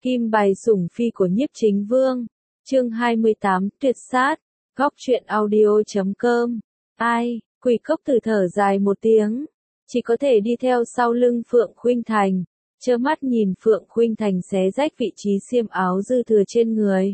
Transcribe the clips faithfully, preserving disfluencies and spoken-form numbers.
Kim bài sủng phi của Nhiếp Chính Vương. Chương hai mươi tám, tuyệt sát. Góc truyện audio chấm com. Ai, Quỷ Cốc Tử thở dài một tiếng, chỉ có thể đi theo sau lưng Phượng Khuynh Thành, trơ mắt nhìn Phượng Khuynh Thành xé rách vị trí xiêm áo dư thừa trên người.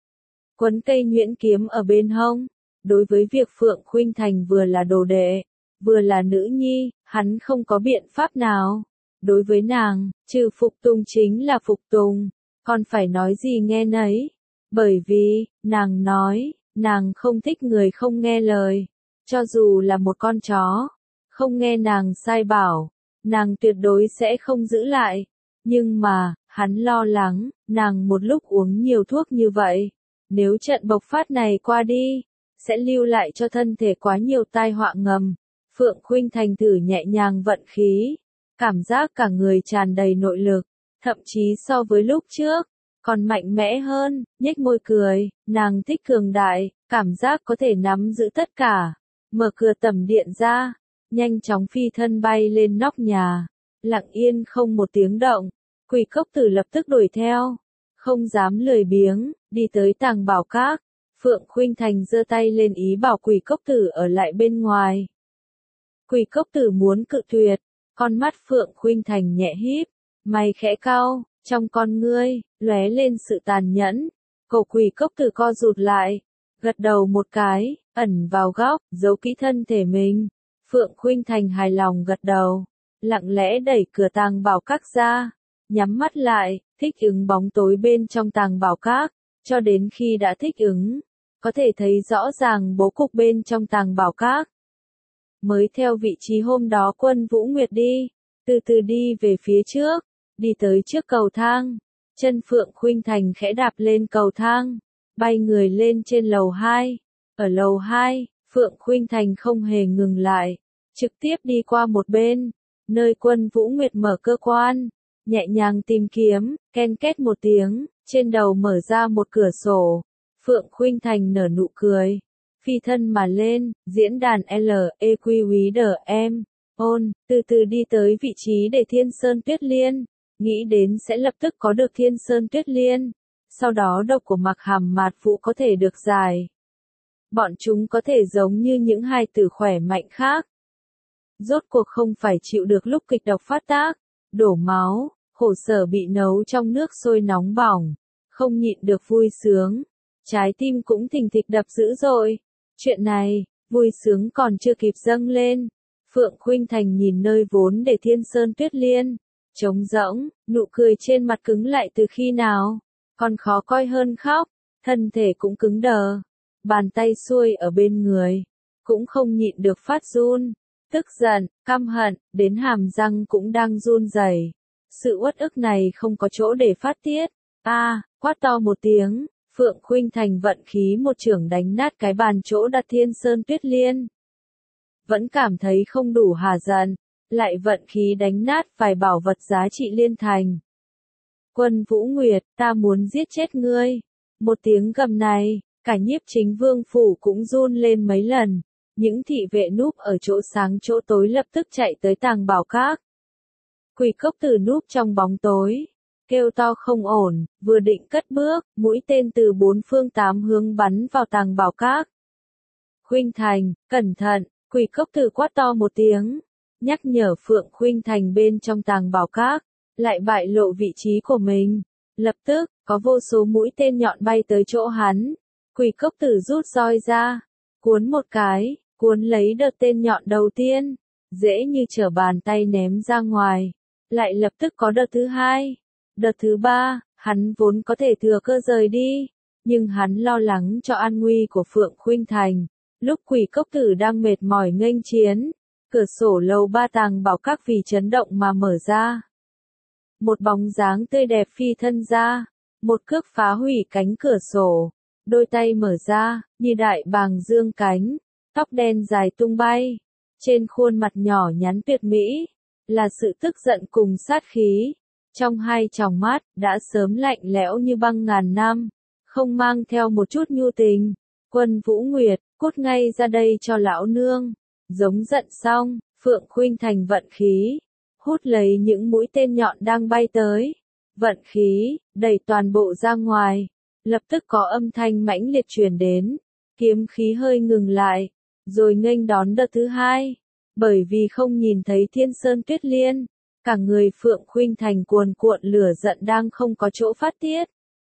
Quấn cây nhuyễn kiếm ở bên hông, đối với việc Phượng Khuynh Thành vừa là đồ đệ, vừa là nữ nhi, hắn không có biện pháp nào. Đối với nàng, trừ phục tùng chính là phục tùng, còn phải nói gì nghe nấy. Bởi vì, nàng nói, nàng không thích người không nghe lời. Cho dù là một con chó, không nghe nàng sai bảo, nàng tuyệt đối sẽ không giữ lại. Nhưng mà, hắn lo lắng, nàng một lúc uống nhiều thuốc như vậy, nếu trận bộc phát này qua đi, sẽ lưu lại cho thân thể quá nhiều tai họa ngầm. Phượng Khuynh Thành thử nhẹ nhàng vận khí, cảm giác cả người tràn đầy nội lực, thậm chí so với lúc trước, còn mạnh mẽ hơn, nhếch môi cười, nàng thích cường đại, cảm giác có thể nắm giữ tất cả. Mở cửa tầm điện ra, nhanh chóng phi thân bay lên nóc nhà, lặng yên không một tiếng động. Quỷ Cốc Tử lập tức đuổi theo, không dám lười biếng, đi tới Tàng Bảo Các. Phượng Khuynh Thành giơ tay lên ý bảo Quỷ Cốc Tử ở lại bên ngoài. Quỷ Cốc Tử muốn cự tuyệt, con mắt Phượng Khuynh Thành nhẹ híp, mày khẽ cau, trong con ngươi lóe lên sự tàn nhẫn. Cổ Quỷ Cốc Tử co rụt lại, gật đầu một cái, ẩn vào góc, giấu kỹ thân thể mình. Phượng Khuynh Thành hài lòng gật đầu, lặng lẽ đẩy cửa Tàng Bảo Các ra, nhắm mắt lại, thích ứng bóng tối bên trong Tàng Bảo Các, cho đến khi đã thích ứng, có thể thấy rõ ràng bố cục bên trong Tàng Bảo Các. Mới theo vị trí hôm đó Quân Vũ Nguyệt đi, từ từ đi về phía trước, đi tới trước cầu thang, chân Phượng Khuynh Thành khẽ đạp lên cầu thang, bay người lên trên lầu hai. Ở lầu hai, Phượng Khuynh Thành không hề ngừng lại, trực tiếp đi qua một bên, nơi Quân Vũ Nguyệt mở cơ quan, nhẹ nhàng tìm kiếm, ken két một tiếng, trên đầu mở ra một cửa sổ. Phượng Khuynh Thành nở nụ cười, phi thân mà lên, diễn đàn L, E Q quý đờ em, ôn, từ từ đi tới vị trí để Thiên Sơn Tuyết Liên, nghĩ đến sẽ lập tức có được Thiên Sơn Tuyết Liên, sau đó độc của Mặc Hàm Mạt Vũ có thể được giải. Bọn chúng có thể giống như những hài tử khỏe mạnh khác. Rốt cuộc không phải chịu được lúc kịch độc phát tác, đổ máu, khổ sở bị nấu trong nước sôi nóng bỏng, không nhịn được vui sướng. Trái tim cũng thình thịch đập dữ dội. Chuyện này, vui sướng còn chưa kịp dâng lên. Phượng Khuynh Thành nhìn nơi vốn để Thiên Sơn Tuyết Liên, trống rỗng, nụ cười trên mặt cứng lại từ khi nào, còn khó coi hơn khóc, thân thể cũng cứng đờ, bàn tay xuôi ở bên người, cũng không nhịn được phát run, tức giận, căm hận, đến hàm răng cũng đang run rẩy. Sự uất ức này không có chỗ để phát tiết. A, à, quát to một tiếng. Phượng Khuynh Thành vận khí một chưởng đánh nát cái bàn chỗ đặt Thiên Sơn Tuyết Liên. Vẫn cảm thấy không đủ hà giận, lại vận khí đánh nát vài bảo vật giá trị liên thành. Quân Vũ Nguyệt, ta muốn giết chết ngươi. Một tiếng gầm này, cả Nhiếp Chính Vương phủ cũng run lên mấy lần. Những thị vệ núp ở chỗ sáng chỗ tối lập tức chạy tới Tàng Bảo Các. Quỷ Cốc Tử núp trong bóng tối, kêu to không ổn, vừa định cất bước, mũi tên từ bốn phương tám hướng bắn vào Tàng Bảo Các. Khuynh Thành, cẩn thận, Quỷ Cốc Tử quát to một tiếng, nhắc nhở Phượng Khuynh Thành bên trong Tàng Bảo Các, lại bại lộ vị trí của mình. Lập tức, có vô số mũi tên nhọn bay tới chỗ hắn. Quỷ Cốc Tử rút roi ra, cuốn một cái, cuốn lấy đợt tên nhọn đầu tiên, dễ như trở bàn tay ném ra ngoài. Lại lập tức có đợt thứ hai. Đợt thứ ba, hắn vốn có thể thừa cơ rời đi, nhưng hắn lo lắng cho an nguy của Phượng Khuynh Thành. Lúc Quỷ Cốc Tử đang mệt mỏi nghênh chiến, cửa sổ lầu ba Tàng Bảo Các vì chấn động mà mở ra. Một bóng dáng tươi đẹp phi thân ra, một cước phá hủy cánh cửa sổ, đôi tay mở ra, như đại bàng dương cánh, tóc đen dài tung bay, trên khuôn mặt nhỏ nhắn tuyệt mỹ, là sự tức giận cùng sát khí. Trong hai tròng mắt, đã sớm lạnh lẽo như băng ngàn năm, không mang theo một chút nhu tình. Quân Vũ Nguyệt, cút ngay ra đây cho lão nương. Giống giận xong, Phượng Khuynh Thành vận khí, hút lấy những mũi tên nhọn đang bay tới. vận khí, đẩy toàn bộ ra ngoài. Lập tức có âm thanh mãnh liệt truyền đến, kiếm khí hơi ngừng lại, rồi nghênh đón đợt thứ hai. Bởi vì không nhìn thấy Thiên Sơn Tuyết Liên, cả người Phượng Khuynh Thành cuồn cuộn lửa giận đang không có chỗ phát tiết.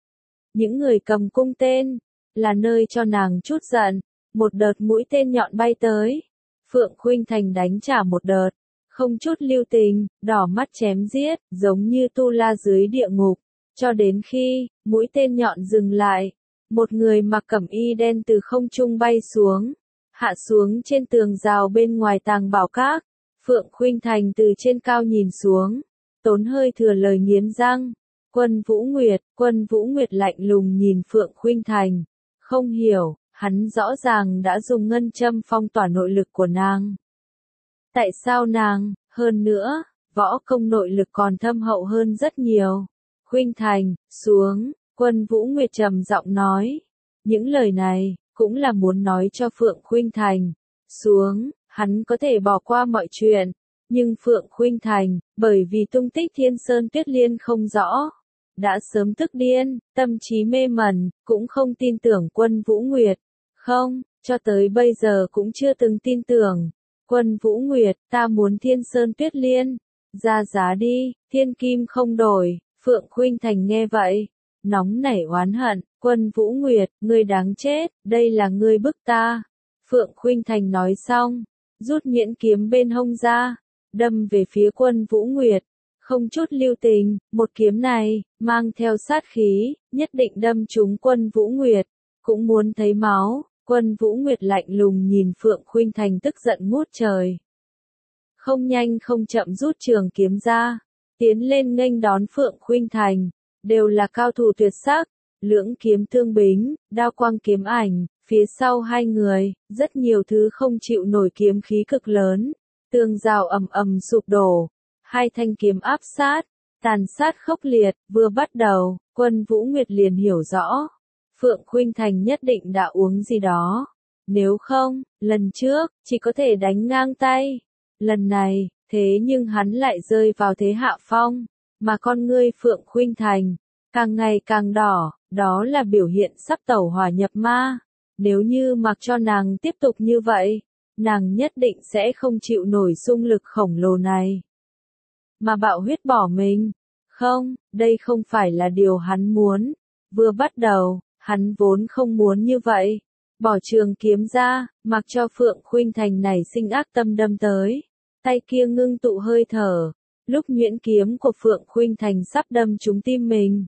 Những người cầm cung tên, là nơi cho nàng chút giận, một đợt mũi tên nhọn bay tới. Phượng Khuynh Thành đánh trả một đợt, không chút lưu tình, đỏ mắt chém giết, giống như tu la dưới địa ngục. Cho đến khi, mũi tên nhọn dừng lại, một người mặc cẩm y đen từ không trung bay xuống, hạ xuống trên tường rào bên ngoài Tàng Bảo Các. Phượng Khuynh Thành từ trên cao nhìn xuống, tốn hơi thừa lời nghiến răng. Quân Vũ Nguyệt, Quân Vũ Nguyệt lạnh lùng nhìn Phượng Khuynh Thành, không hiểu, hắn rõ ràng đã dùng ngân châm phong tỏa nội lực của nàng. Tại sao nàng, hơn nữa, võ công nội lực còn thâm hậu hơn rất nhiều. Khuynh Thành, xuống, Quân Vũ Nguyệt trầm giọng nói. Những lời này, cũng là muốn nói cho Phượng Khuynh Thành. Xuống, hắn có thể bỏ qua mọi chuyện. Nhưng Phượng Khuynh Thành, bởi vì tung tích Thiên Sơn Tuyết Liên không rõ, đã sớm tức điên, tâm trí mê mẩn, cũng không tin tưởng Quân Vũ Nguyệt. Không, cho tới bây giờ cũng chưa từng tin tưởng. Quân Vũ Nguyệt, ta muốn Thiên Sơn Tuyết Liên. Ra giá đi, thiên kim không đổi. Phượng Khuynh Thành nghe vậy, nóng nảy oán hận. Quân Vũ Nguyệt, ngươi đáng chết, đây là ngươi bức ta. Phượng Khuynh Thành nói xong, rút nhuyễn kiếm bên hông ra, đâm về phía Quân Vũ Nguyệt. Không chút lưu tình, một kiếm này, mang theo sát khí, nhất định đâm trúng Quân Vũ Nguyệt. Cũng muốn thấy máu, Quân Vũ Nguyệt lạnh lùng nhìn Phượng Khuynh Thành tức giận ngút trời. Không nhanh không chậm rút trường kiếm ra, tiến lên nghênh đón Phượng Khuynh Thành, đều là cao thủ tuyệt sắc, lưỡng kiếm tương bính, đao quang kiếm ảnh, phía sau hai người, rất nhiều thứ không chịu nổi kiếm khí cực lớn, tường rào ầm ầm sụp đổ, hai thanh kiếm áp sát, tàn sát khốc liệt, vừa bắt đầu, Quân Vũ Nguyệt liền hiểu rõ, Phượng Khuynh Thành nhất định đã uống gì đó, nếu không, lần trước, chỉ có thể đánh ngang tay, lần này, thế nhưng hắn lại rơi vào thế hạ phong, mà con ngươi Phượng Khuynh Thành, càng ngày càng đỏ, đó là biểu hiện sắp tẩu hỏa nhập ma. Nếu như mặc cho nàng tiếp tục như vậy, nàng nhất định sẽ không chịu nổi xung lực khổng lồ này. Mà bạo huyết bỏ mình, không, đây không phải là điều hắn muốn. Vừa bắt đầu, hắn vốn không muốn như vậy. Bỏ trường kiếm ra, mặc cho Phượng Khuynh Thành này sinh ác tâm đâm tới. Tay kia ngưng tụ hơi thở, lúc nhuyễn kiếm của Phượng Khuynh Thành sắp đâm trúng tim mình.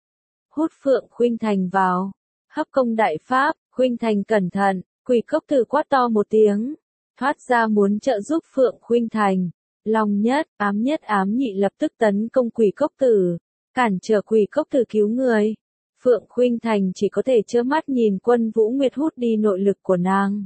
Hút Phượng Khuynh Thành vào, hấp công đại pháp, Khuynh Thành cẩn thận, Quỷ Cốc Tử quát to một tiếng, thoát ra muốn trợ giúp Phượng Khuynh Thành. Long nhất, ám nhất ám nhị lập tức tấn công Quỷ Cốc Tử, cản trở Quỷ Cốc Tử cứu người. Phượng Khuynh Thành chỉ có thể trơ mắt nhìn Quân Vũ Nguyệt hút đi nội lực của nàng.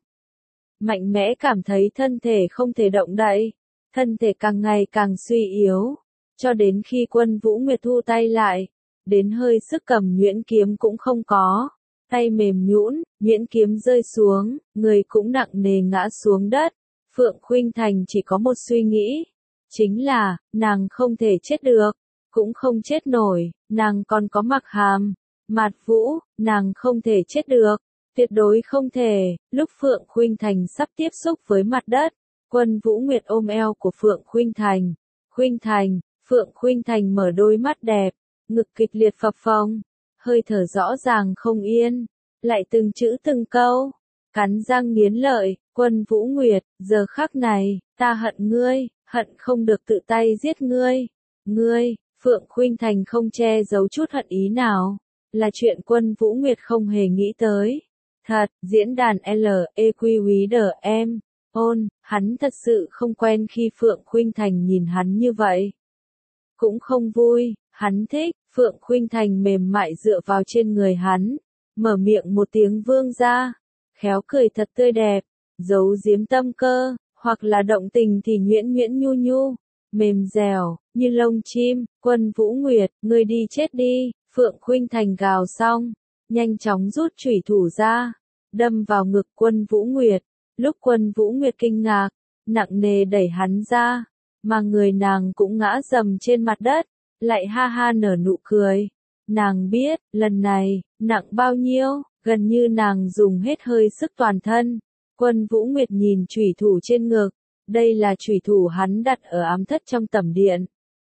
Mạnh mẽ cảm thấy thân thể không thể động đậy, thân thể càng ngày càng suy yếu, cho đến khi Quân Vũ Nguyệt thu tay lại, đến hơi sức cầm nhuyễn kiếm cũng không có, tay mềm nhũn, nhuyễn kiếm rơi xuống, người cũng nặng nề ngã xuống đất. Phượng Khuynh Thành chỉ có một suy nghĩ, chính là, nàng không thể chết được, cũng không chết nổi, nàng còn có Mặc Hàm, Mạt Vũ, nàng không thể chết được, tuyệt đối không thể. Lúc Phượng Khuynh Thành sắp tiếp xúc với mặt đất, Quân Vũ Nguyệt ôm eo của Phượng Khuynh Thành. Khuynh Thành, Phượng Khuynh Thành mở đôi mắt đẹp, ngực kịch liệt phập phồng, hơi thở rõ ràng không yên, lại từng chữ từng câu, cắn răng nghiến lợi. Quân Vũ Nguyệt, giờ khắc này, ta hận ngươi, hận không được tự tay giết ngươi. Ngươi, Phượng Khuynh Thành không che giấu chút hận ý nào, là chuyện Quân Vũ Nguyệt không hề nghĩ tới. Thật, diễn đàn L E Q quý đờ em, ôn, hắn thật sự không quen khi Phượng Khuynh Thành nhìn hắn như vậy. Cũng không vui, hắn thích, Phượng Khuynh Thành mềm mại dựa vào trên người hắn, mở miệng một tiếng vương ra, khéo cười thật tươi đẹp, giấu giếm tâm cơ, hoặc là động tình thì nhuyễn nhuyễn nhu nhu, mềm dẻo, như lông chim. Quân Vũ Nguyệt, ngươi đi chết đi. Phượng Khuynh Thành gào xong, nhanh chóng rút chủy thủ ra, đâm vào ngực Quân Vũ Nguyệt. Lúc Quân Vũ Nguyệt kinh ngạc, nặng nề đẩy hắn ra, mà người nàng cũng ngã dầm trên mặt đất, lại ha ha nở nụ cười. Nàng biết, lần này, nặng bao nhiêu, gần như nàng dùng hết hơi sức toàn thân. Quân Vũ Nguyệt nhìn chủy thủ trên ngực, đây là chủy thủ hắn đặt ở ám thất trong tẩm điện.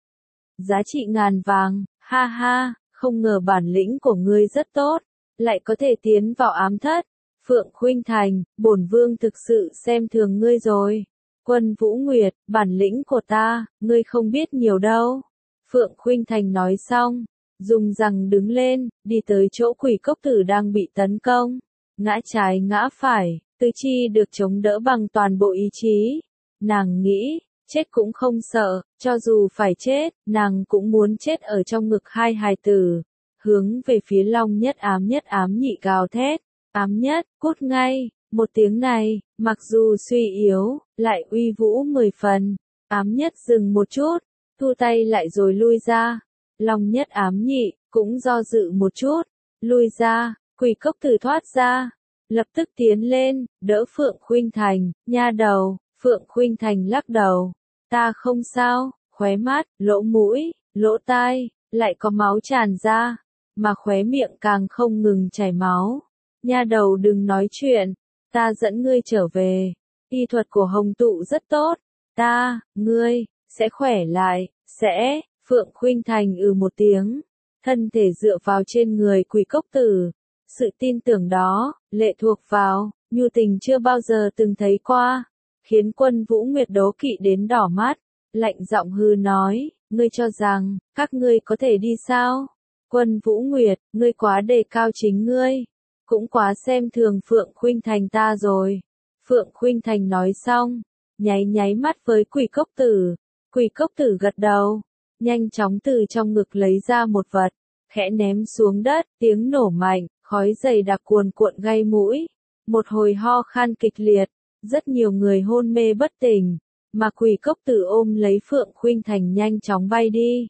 Giá trị ngàn vàng, ha ha, không ngờ bản lĩnh của ngươi rất tốt, lại có thể tiến vào ám thất. Phượng Khuynh Thành, bổn vương thực sự xem thường ngươi rồi. Quân Vũ Nguyệt, bản lĩnh của ta, ngươi không biết nhiều đâu. Phượng Khuynh Thành nói xong, dùng rằng đứng lên, đi tới chỗ quỷ cốc tử đang bị tấn công. Ngã trái ngã phải, tứ chi được chống đỡ bằng toàn bộ ý chí. Nàng nghĩ, chết cũng không sợ, cho dù phải chết, nàng cũng muốn chết ở trong ngực hai hài tử. Hướng về phía Long Nhất Ám Nhất Ám Nhị gào thét, Ám Nhất, cút ngay, một tiếng này, mặc dù suy yếu, lại uy vũ mười phần. Ám Nhất dừng một chút, thu tay lại rồi lui ra. Long Nhất Ám Nhị, cũng do dự một chút, lui ra, quỷ cốc tử thoát ra. Lập tức tiến lên, đỡ Phượng Khuynh Thành, nha đầu. Phượng Khuynh Thành lắc đầu, ta không sao, khóe mắt, lỗ mũi, lỗ tai, lại có máu tràn ra, mà khóe miệng càng không ngừng chảy máu. Nha đầu đừng nói chuyện, ta dẫn ngươi trở về, y thuật của Hồng Tụ rất tốt, ta, ngươi, sẽ khỏe lại, sẽ, Phượng Khuynh Thành ừ một tiếng, thân thể dựa vào trên người quỷ cốc tử. Sự tin tưởng đó, lệ thuộc vào, nhu tình chưa bao giờ từng thấy qua. Khiến Quân Vũ Nguyệt đố kỵ đến đỏ mắt, lạnh giọng hư nói, ngươi cho rằng, các ngươi có thể đi sao? Quân Vũ Nguyệt, ngươi quá đề cao chính ngươi, cũng quá xem thường Phượng Khuynh Thành ta rồi. Phượng Khuynh Thành nói xong, nháy nháy mắt với quỷ cốc tử, quỷ cốc tử gật đầu, nhanh chóng từ trong ngực lấy ra một vật, khẽ ném xuống đất, tiếng nổ mạnh, khói dày đặc cuồn cuộn gây mũi, một hồi ho khan kịch liệt. Rất nhiều người hôn mê bất tỉnh, mà quỷ cốc tử ôm lấy Phượng Khuynh Thành nhanh chóng bay đi.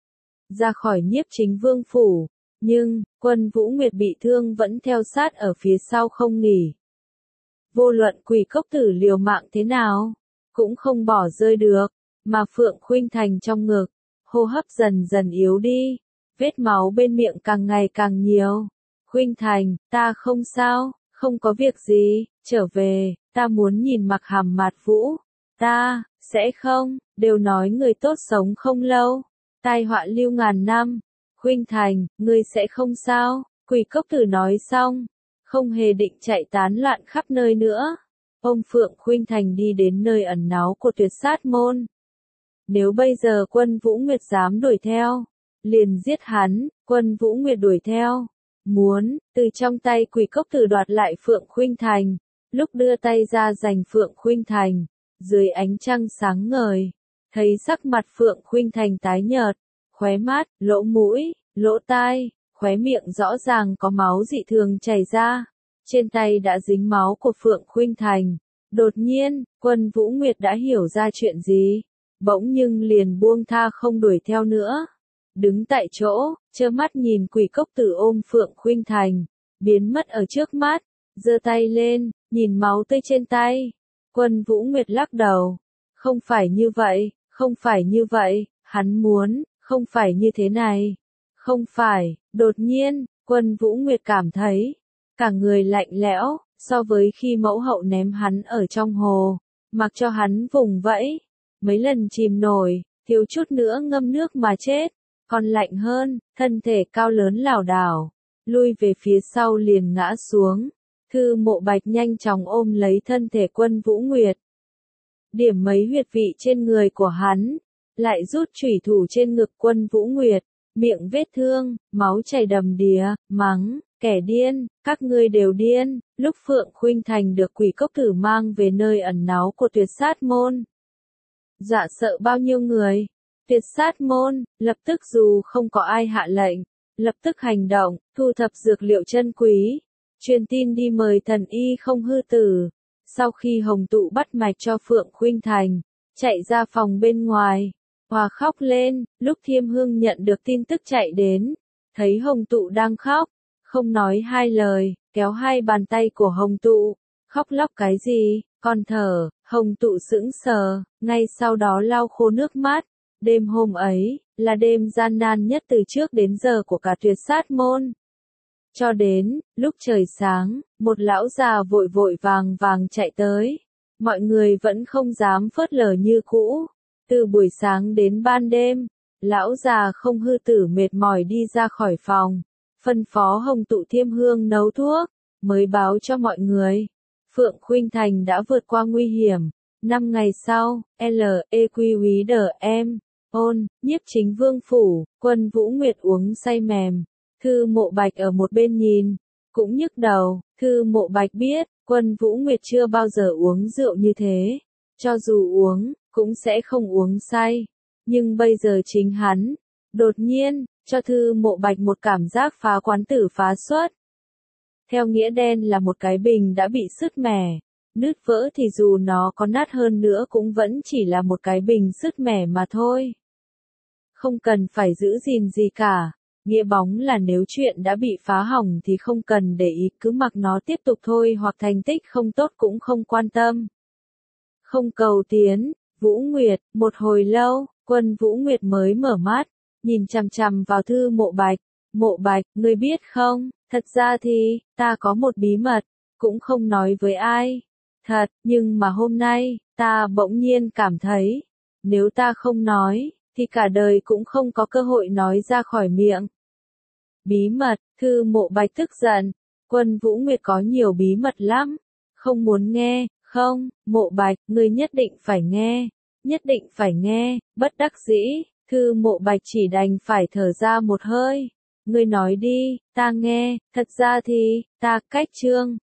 Ra khỏi Nhiếp Chính Vương phủ, nhưng, Quân Vũ Nguyệt bị thương vẫn theo sát ở phía sau không nghỉ. Vô luận quỷ cốc tử liều mạng thế nào, cũng không bỏ rơi được, mà Phượng Khuynh Thành trong ngực, hô hấp dần dần yếu đi, vết máu bên miệng càng ngày càng nhiều. Khuynh Thành, ta không sao, không có việc gì, trở về. Ta muốn nhìn Mặc Hàm Mạt Vũ, ta, sẽ không, đều nói người tốt sống không lâu, tai họa lưu ngàn năm. Khuynh Thành, ngươi sẽ không sao, quỷ cốc tử nói xong, không hề định chạy tán loạn khắp nơi nữa. Ông Phượng Khuynh Thành đi đến nơi ẩn náu của Tuyệt Sát môn. Nếu bây giờ Quân Vũ Nguyệt dám đuổi theo, liền giết hắn. Quân Vũ Nguyệt đuổi theo, muốn, từ trong tay quỷ cốc tử đoạt lại Phượng Khuynh Thành. Lúc đưa tay ra giành Phượng Khuynh Thành, dưới ánh trăng sáng ngời, thấy sắc mặt Phượng Khuynh Thành tái nhợt, khóe mắt, lỗ mũi, lỗ tai, khóe miệng rõ ràng có máu dị thường chảy ra, trên tay đã dính máu của Phượng Khuynh Thành. Đột nhiên, Quân Vũ Nguyệt đã hiểu ra chuyện gì, bỗng nhưng liền buông tha không đuổi theo nữa. Đứng tại chỗ, trơ mắt nhìn quỷ cốc tử ôm Phượng Khuynh Thành, biến mất ở trước mắt, giơ tay lên, nhìn máu tươi trên tay. Quân Vũ Nguyệt lắc đầu, không phải như vậy, không phải như vậy, hắn muốn, không phải như thế này. Không phải, đột nhiên, Quân Vũ Nguyệt cảm thấy, cả người lạnh lẽo, so với khi mẫu hậu ném hắn ở trong hồ, mặc cho hắn vùng vẫy, mấy lần chìm nổi, thiếu chút nữa ngâm nước mà chết, còn lạnh hơn, thân thể cao lớn lảo đảo, lui về phía sau liền ngã xuống. Thư Mộ Bạch nhanh chóng ôm lấy thân thể Quân Vũ Nguyệt, điểm mấy huyệt vị trên người của hắn, lại rút chủy thủ trên ngực Quân Vũ Nguyệt, miệng vết thương, máu chảy đầm đìa, mắng, kẻ điên, các ngươi đều điên. Lúc Phượng Khuynh Thành được quỷ cốc tử mang về nơi ẩn náu của Tuyệt Sát môn, dọa sợ bao nhiêu người. Tuyệt Sát môn, lập tức dù không có ai hạ lệnh, lập tức hành động, thu thập dược liệu chân quý, truyền tin đi mời thần y không hư tử. Sau khi Hồng Tụ bắt mạch cho Phượng Khuynh Thành, chạy ra phòng bên ngoài, hòa khóc lên. Lúc Thiêm Hương nhận được tin tức chạy đến, thấy Hồng Tụ đang khóc, không nói hai lời, kéo hai bàn tay của Hồng Tụ, khóc lóc cái gì, còn thở. Hồng Tụ sững sờ, ngay sau đó lau khô nước mắt. Đêm hôm ấy, là đêm gian nan nhất từ trước đến giờ của cả tuyệt sát môn. Cho đến, lúc trời sáng, một lão già vội vội vàng vàng chạy tới. Mọi người vẫn không dám phớt lờ như cũ. Từ buổi sáng đến ban đêm, lão già không hư tử mệt mỏi đi ra khỏi phòng. Phân phó Hồng Tụ Thiêm Hương nấu thuốc, mới báo cho mọi người. Phượng Khuynh Thành đã vượt qua nguy hiểm. Năm ngày sau, L E Q úy đờ em, ôn, Nhiếp Chính Vương phủ, Quân Vũ Nguyệt uống say mềm. Thư Mộ Bạch ở một bên nhìn, cũng nhức đầu. Thư Mộ Bạch biết, Quân Vũ Nguyệt chưa bao giờ uống rượu như thế. Cho dù uống, cũng sẽ không uống say. Nhưng bây giờ chính hắn, đột nhiên, cho Thư Mộ Bạch một cảm giác phá quán tử phá xuất. Theo nghĩa đen là một cái bình đã bị sứt mẻ. Nứt vỡ thì dù nó có nát hơn nữa cũng vẫn chỉ là một cái bình sứt mẻ mà thôi. Không cần phải giữ gìn gì cả. Nghĩa bóng là nếu chuyện đã bị phá hỏng thì không cần để ý, cứ mặc nó tiếp tục thôi, hoặc thành tích không tốt cũng không quan tâm. Không cầu tiến, Vũ Nguyệt, một hồi lâu, Quân Vũ Nguyệt mới mở mắt, nhìn chằm chằm vào Thư Mộ Bạch. Mộ Bạch, ngươi biết không, thật ra thì, ta có một bí mật, cũng không nói với ai. Thật, nhưng mà hôm nay, ta bỗng nhiên cảm thấy, nếu ta không nói, thì cả đời cũng không có cơ hội nói ra khỏi miệng. Bí mật, Thư Mộ Bạch tức giận, Quân Vũ Nguyệt có nhiều bí mật lắm, không muốn nghe, không, Mộ Bạch, ngươi nhất định phải nghe, nhất định phải nghe, bất đắc dĩ, Thư Mộ Bạch chỉ đành phải thở ra một hơi. Ngươi nói đi, ta nghe, thật ra thì, ta cách Trương